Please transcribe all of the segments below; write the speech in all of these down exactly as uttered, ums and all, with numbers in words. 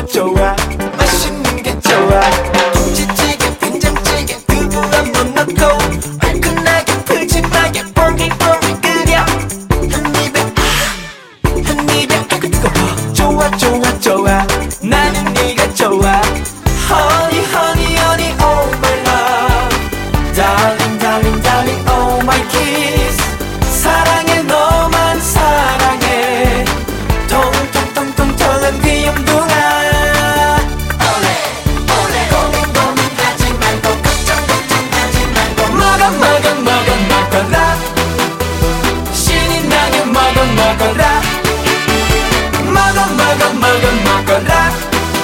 좋아 좋아 맛있는 게 좋아 김치찌개 된장찌개 두부 한번 넣고 얼큰하게 푸짐하게 뽕깃뽕깃 끓여 한 입에 한 입에 아이고 뜨거워 좋아 좋아 좋아 나는 네가 좋아 Honey honey honey oh my love Darling darling darling oh my kiss 사랑해 너만 사랑해 통통통통통한 귀염둥아 올레 올레 고민 고민하지 말고 걱정 걱정하지 말고 먹어 먹어 먹어 먹어라 신이 나게 먹어 먹어라 먹어 먹어 먹어 먹어라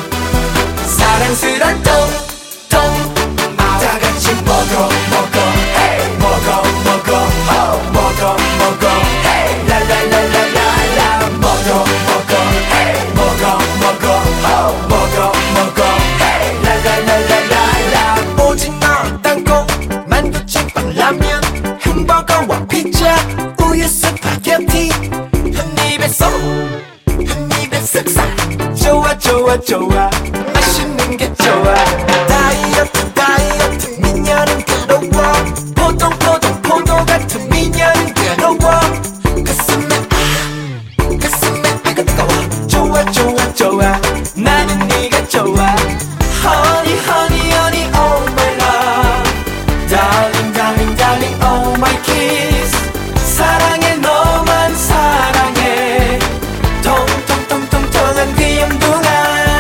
사랑스런 통통 다 같이 먹어 먹어 hey 먹어 먹어 oh 먹어 먹어 hey 라라라라라라 먹어 먹어 hey 먹어 먹어 oh 먹어 먹어 hey 라라라라라라 오징어 땅콩 만두 찐빵 라면 햄버거와 피자 우유 스파게티 한 입에 쏙한 입에 쓱싹 좋아 좋아 좋아 맛있는 게 좋아 다이어트 다이어트 미녀는 괴로워 포동 포동 포도 같은 미녀는 괴로워 가슴에 아 가슴에 아이고 뜨거워 좋아 좋아 좋아 나는 네가 좋아 Honey honey honey oh my love Darling darling darling oh my kiss 사랑해 너만 사랑해 통통통통통한 귀염둥아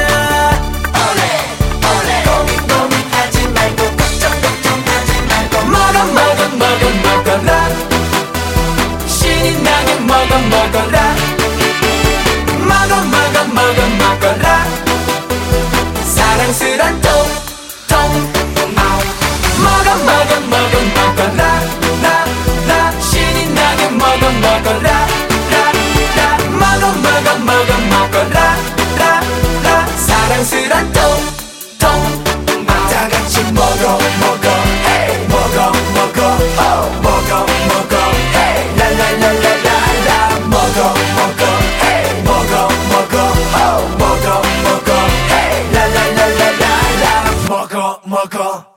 먹어라 신이 나게 먹어 먹어라 먹어 먹어 먹어 먹어라 사랑스런 통통 먹어 먹어 먹어 먹어라 라라 신이 나게 먹어 먹어라 라라 먹어 먹어 먹어 먹어라 라라 사랑스런 통통 다 같이 먹어 먹어 hey 먹어 먹어 oh 먹어 먹어 hey 라라라라라라 먹어 먹어 hey 먹어 먹어 oh 먹어 먹어 hey 라라라라라라 먹어 먹어